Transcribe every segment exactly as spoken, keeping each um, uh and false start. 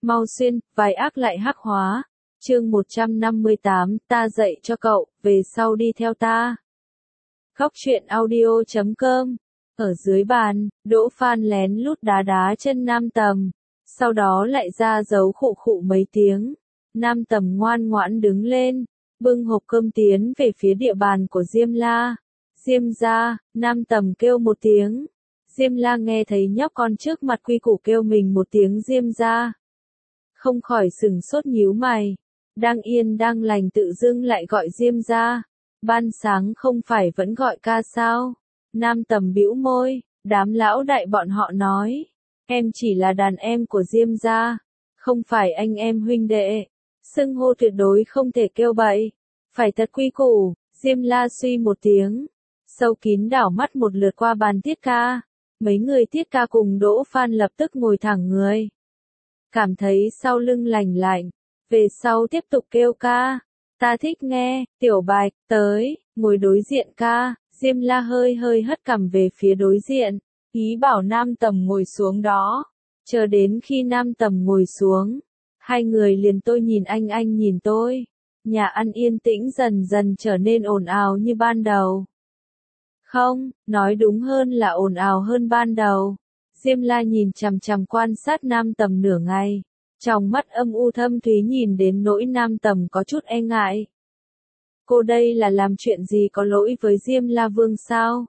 Mau xuyên, vài ác lại hắc hóa. Chương một trăm năm mươi tám, ta dạy cho cậu, về sau đi theo ta. Góc truyện audio chấm com. Ở dưới bàn, Đỗ Phan lén lút đá đá chân Nam Tầm. Sau đó lại ra dấu khụ khụ mấy tiếng. Nam Tầm ngoan ngoãn đứng lên, bưng hộp cơm tiến về phía địa bàn của Diêm La. Diêm gia, Nam Tầm kêu một tiếng. Diêm La nghe thấy nhóc con trước mặt quy củ kêu mình một tiếng Diêm gia, không khỏi sừng sốt nhíu mày. Đang yên đang lành tự dưng lại gọi Diêm gia. Ban sáng không phải vẫn gọi ca sao? Nam Tầm bĩu môi, đám lão đại bọn họ nói, em chỉ là đàn em của Diêm gia, không phải anh em huynh đệ. Xưng hô tuyệt đối không thể kêu bậy, phải thật quy củ. Diêm La suy một tiếng, sâu kín đảo mắt một lượt qua bàn Tiết Ca. Mấy người Tiết Ca cùng Đỗ Phan lập tức ngồi thẳng người, cảm thấy sau lưng lành lạnh. Về sau tiếp tục kêu ca, ta thích nghe. Tiểu Bạch, tới, ngồi đối diện ca. Diêm La hơi hơi hất cằm về phía đối diện, ý bảo Nam Tầm ngồi xuống đó. Chờ đến khi Nam Tầm ngồi xuống, hai người liền tôi nhìn anh anh nhìn tôi. Nhà ăn yên tĩnh dần dần trở nên ồn ào như ban đầu. Không, nói đúng hơn là ồn ào hơn ban đầu. Diêm La nhìn chằm chằm quan sát Nam Tầm nửa ngày, trong mắt âm u thâm thúy nhìn đến nỗi Nam Tầm có chút e ngại. Cô đây là làm chuyện gì có lỗi với Diêm La Vương sao?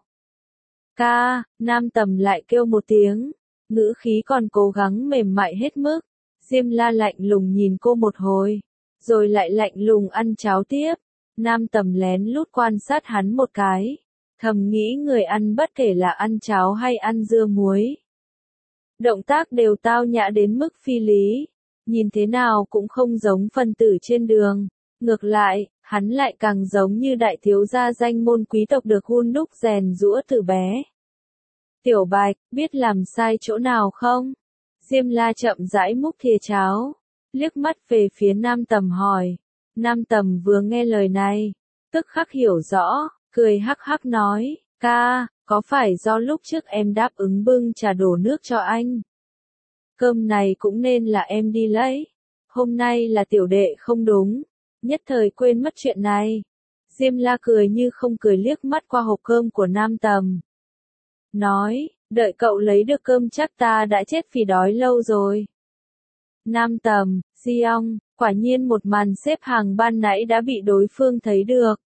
Ca, Nam Tầm lại kêu một tiếng, ngữ khí còn cố gắng mềm mại hết mức. Diêm La lạnh lùng nhìn cô một hồi, rồi lại lạnh lùng ăn cháo tiếp. Nam Tầm lén lút quan sát hắn một cái, thầm nghĩ người ăn bất kể là ăn cháo hay ăn dưa muối, động tác đều tao nhã đến mức phi lý, nhìn thế nào cũng không giống phân tử trên đường. Ngược lại, hắn lại càng giống như đại thiếu gia danh môn quý tộc được hun đúc rèn giũa từ bé. Tiểu Bạch, biết làm sai chỗ nào không? Diêm La chậm rãi múc thìa cháo, liếc mắt về phía Nam Tầm hỏi. Nam Tầm vừa nghe lời này, tức khắc hiểu rõ, cười hắc hắc nói, ca, có phải do lúc trước em đáp ứng bưng trà đổ nước cho anh? Cơm này cũng nên là em đi lấy. Hôm nay là tiểu đệ không đúng, nhất thời quên mất chuyện này. Diêm La cười như không cười liếc mắt qua hộp cơm của Nam Tầm, nói, đợi cậu lấy được cơm chắc ta đã chết vì đói lâu rồi. Nam Tầm, Di ong, quả nhiên một màn xếp hàng ban nãy đã bị đối phương thấy được.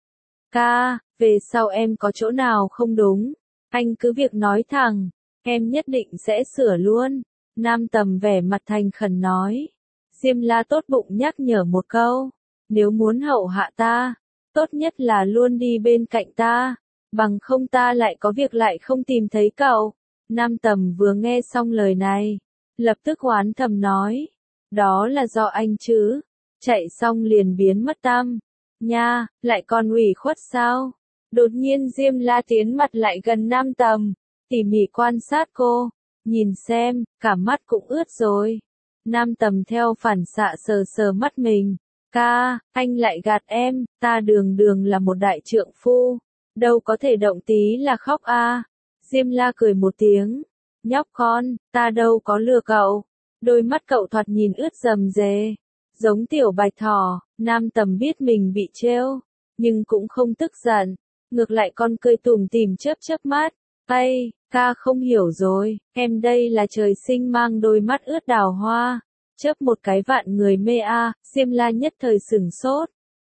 Ca, về sau em có chỗ nào không đúng, anh cứ việc nói thẳng, em nhất định sẽ sửa luôn. Nam Tầm vẻ mặt thành khẩn nói. Diêm La tốt bụng nhắc nhở một câu, nếu muốn hậu hạ ta, tốt nhất là luôn đi bên cạnh ta, bằng không ta lại có việc lại không tìm thấy cậu. Nam Tầm vừa nghe xong lời này, lập tức oán thầm nói, đó là do anh chứ, chạy xong liền biến mất tăm, nha, lại còn ủy khuất sao? Đột nhiên Diêm La tiến mặt lại gần Nam Tầm, tỉ mỉ quan sát cô, nhìn xem, cả mắt cũng ướt rồi. Nam Tầm theo phản xạ sờ sờ mắt mình, ca, anh lại gạt em, ta đường đường là một đại trượng phu, đâu có thể động tí là khóc a. À. Diêm La cười một tiếng, nhóc con, ta đâu có lừa cậu. Đôi mắt cậu thoạt nhìn ướt rầm rề, giống tiểu bạch thỏ. Nam Tầm biết mình bị trêu, nhưng cũng không tức giận, ngược lại con cười tủm tỉm chớp chớp mắt. Ây, ca không hiểu rồi, em đây là trời sinh mang đôi mắt ướt đào hoa, chớp một cái vạn người mê a. À. Diêm La nhất thời sửng sốt,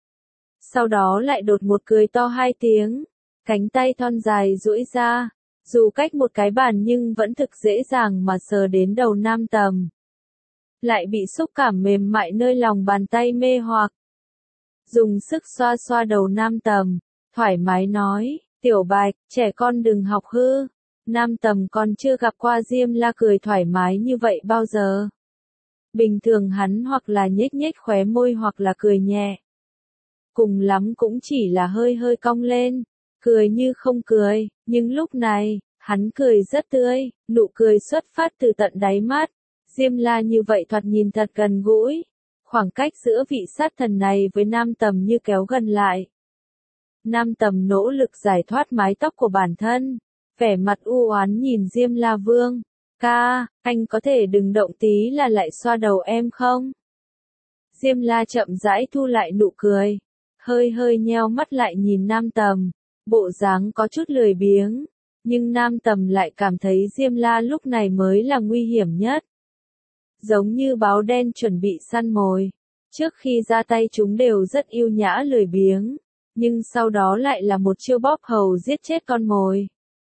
sau đó lại đột một cười to hai tiếng, cánh tay thon dài duỗi ra, dù cách một cái bàn nhưng vẫn thực dễ dàng mà sờ đến đầu Nam Tầm, lại bị xúc cảm mềm mại nơi lòng bàn tay mê hoặc. Dùng sức xoa xoa đầu Nam Tầm, thoải mái nói, Tiểu Bạch, trẻ con đừng học hư. Nam Tầm còn chưa gặp qua Diêm La cười thoải mái như vậy bao giờ. Bình thường hắn hoặc là nhếch nhếch khóe môi hoặc là cười nhẹ, cùng lắm cũng chỉ là hơi hơi cong lên, cười như không cười, nhưng lúc này, hắn cười rất tươi, nụ cười xuất phát từ tận đáy mắt. Diêm La như vậy thoạt nhìn thật gần gũi, khoảng cách giữa vị sát thần này với Nam Tầm như kéo gần lại. Nam Tầm nỗ lực giải thoát mái tóc của bản thân, vẻ mặt u oán nhìn Diêm La Vương, Ca, anh có thể đừng động tí là lại xoa đầu em không? Diêm La chậm rãi thu lại nụ cười, hơi hơi nheo mắt lại nhìn Nam Tầm, bộ dáng có chút lười biếng, nhưng Nam Tầm lại cảm thấy Diêm La lúc này mới là nguy hiểm nhất. Giống như báo đen chuẩn bị săn mồi, trước khi ra tay chúng đều rất yêu nhã lười biếng, nhưng sau đó lại là một chiêu bóp hầu giết chết con mồi.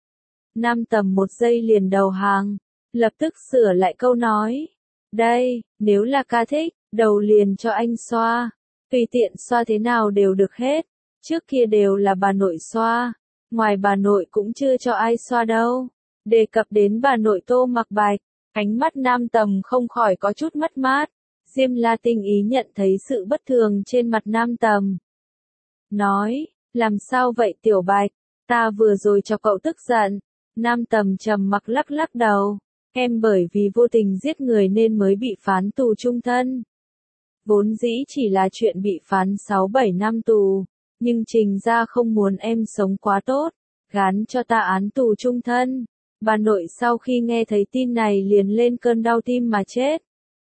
Nam Tầm một giây liền đầu hàng, lập tức sửa lại câu nói. Đây, nếu là ca thích, đầu liền cho anh xoa, tùy tiện xoa thế nào đều được hết, trước kia đều là bà nội xoa, ngoài bà nội cũng chưa cho ai xoa đâu. Đề cập đến bà nội Tô Mặc Bạch, ánh mắt Nam Tầm không khỏi có chút mất mát. Diêm La tinh ý nhận thấy sự bất thường trên mặt Nam Tầm. Nói, làm sao vậy Tiểu Bạch, ta vừa rồi cho cậu tức giận. Nam Tầm trầm mặc lắc lắc đầu, em bởi vì vô tình giết người nên mới bị phán tù chung thân. Vốn dĩ chỉ là chuyện bị phán sáu bảy năm tù, nhưng Trình gia không muốn em sống quá tốt, gán cho ta án tù chung thân. Bà nội sau khi nghe thấy tin này liền lên cơn đau tim mà chết.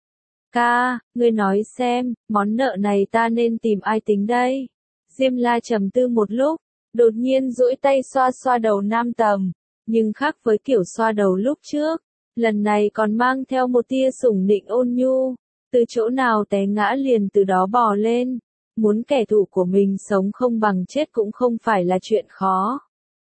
Ca, ngươi nói xem, món nợ này ta nên tìm ai tính đây? Diêm La trầm tư một lúc, đột nhiên duỗi tay xoa xoa đầu Nam Tầm, nhưng khác với kiểu xoa đầu lúc trước, lần này còn mang theo một tia sủng nịnh ôn nhu, từ chỗ nào té ngã liền từ đó bò lên, muốn kẻ thù của mình sống không bằng chết cũng không phải là chuyện khó.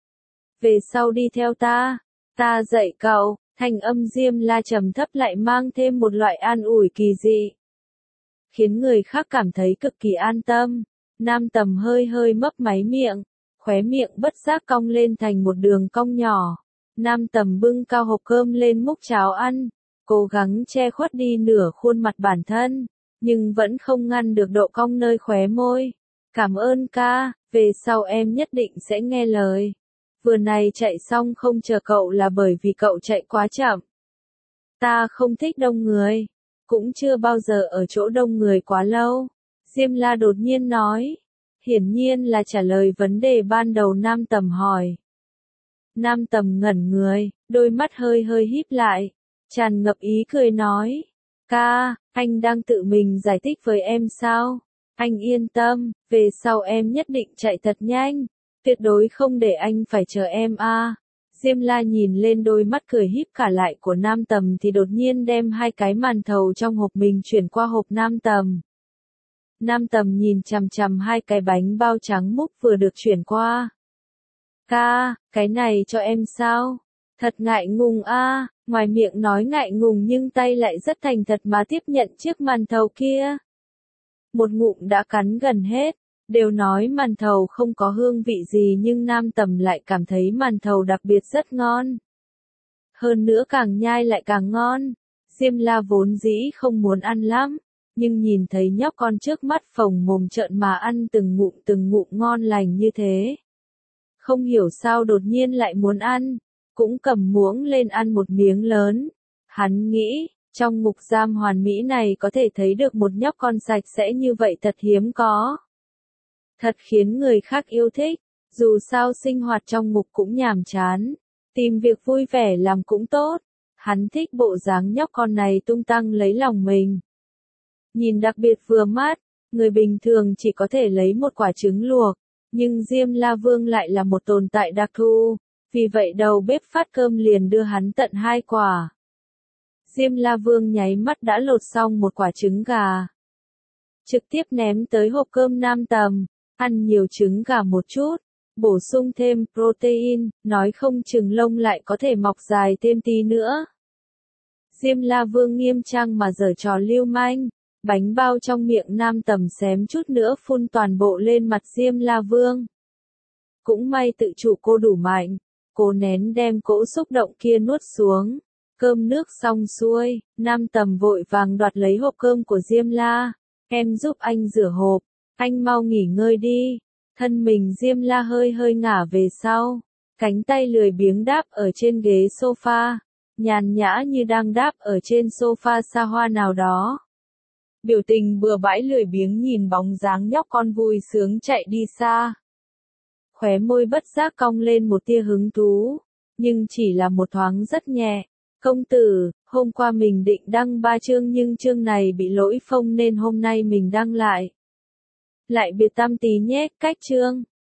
Về sau đi theo ta, ta dạy cậu. Thanh âm Diêm La trầm thấp lại mang thêm một loại an ủi kỳ dị, khiến người khác cảm thấy cực kỳ an tâm. Nam Tầm hơi hơi mấp máy miệng, khóe miệng bất giác cong lên thành một đường cong nhỏ. Nam Tầm bưng cao hộp cơm lên múc cháo ăn, cố gắng che khuất đi nửa khuôn mặt bản thân, nhưng vẫn không ngăn được độ cong nơi khóe môi. Cảm ơn ca, về sau em nhất định sẽ nghe lời. Vừa này chạy xong không chờ cậu là bởi vì cậu chạy quá chậm. Ta không thích đông người, cũng chưa bao giờ ở chỗ đông người quá lâu. Diêm La đột nhiên nói, hiển nhiên là trả lời vấn đề ban đầu Nam Tầm hỏi. Nam Tầm ngẩn người, đôi mắt hơi hơi híp lại, tràn ngập ý cười nói, ca, anh đang tự mình giải thích với em sao? Anh yên tâm, về sau em nhất định chạy thật nhanh. Tuyệt đối không để anh phải chờ em a. À. Diêm La nhìn lên đôi mắt cười híp cả lại của Nam Tầm thì đột nhiên đem hai cái màn thầu trong hộp mình chuyển qua hộp Nam Tầm. Nam Tầm nhìn chằm chằm hai cái bánh bao trắng múc vừa được chuyển qua. Ca, cái này cho em sao? Thật ngại ngùng a, à. Ngoài miệng nói ngại ngùng nhưng tay lại rất thành thật mà tiếp nhận chiếc màn thầu kia. Một ngụm đã cắn gần hết. Đều nói màn thầu không có hương vị gì nhưng Nam Tầm lại cảm thấy màn thầu đặc biệt rất ngon. Hơn nữa càng nhai lại càng ngon. Diêm La vốn dĩ không muốn ăn lắm, nhưng nhìn thấy nhóc con trước mắt phồng mồm trợn mà ăn từng ngụm từng ngụm ngon lành như thế. Không hiểu sao đột nhiên lại muốn ăn, cũng cầm muỗng lên ăn một miếng lớn. Hắn nghĩ, trong ngục giam hoàn mỹ này có thể thấy được một nhóc con sạch sẽ như vậy thật hiếm có. Thật khiến người khác yêu thích, dù sao sinh hoạt trong ngục cũng nhàm chán, tìm việc vui vẻ làm cũng tốt. Hắn thích bộ dáng nhóc con này tung tăng lấy lòng mình. Nhìn đặc biệt vừa mắt, người bình thường chỉ có thể lấy một quả trứng luộc, nhưng Diêm La Vương lại là một tồn tại đặc thù, vì vậy đầu bếp phát cơm liền đưa hắn tận hai quả. Diêm La Vương nháy mắt đã lột xong một quả trứng gà, trực tiếp ném tới hộp cơm Nam Tầm. Ăn nhiều trứng gà một chút, bổ sung thêm protein, nói không chừng lông lại có thể mọc dài thêm tí nữa. Diêm La Vương nghiêm trang mà giở trò lưu manh, bánh bao trong miệng Nam Tầm xém chút nữa phun toàn bộ lên mặt Diêm La Vương. Cũng may tự chủ cô đủ mạnh, cố nén đem cỗ xúc động kia nuốt xuống. Cơm nước xong xuôi, Nam Tầm vội vàng đoạt lấy hộp cơm của Diêm La. Em giúp anh rửa hộp. Anh mau nghỉ ngơi đi. Thân mình Diêm La hơi hơi ngả về sau, cánh tay lười biếng đáp ở trên ghế sofa, nhàn nhã như đang đáp ở trên sofa xa hoa nào đó. Biểu tình bừa bãi lười biếng nhìn bóng dáng nhóc con vui sướng chạy đi xa. Khóe môi bất giác cong lên một tia hứng thú, nhưng chỉ là một thoáng rất nhẹ. Công tử, hôm qua mình định đăng ba chương nhưng chương này bị lỗi phông nên hôm nay mình đăng lại. Lại biệt tam tí nhé, cách chương.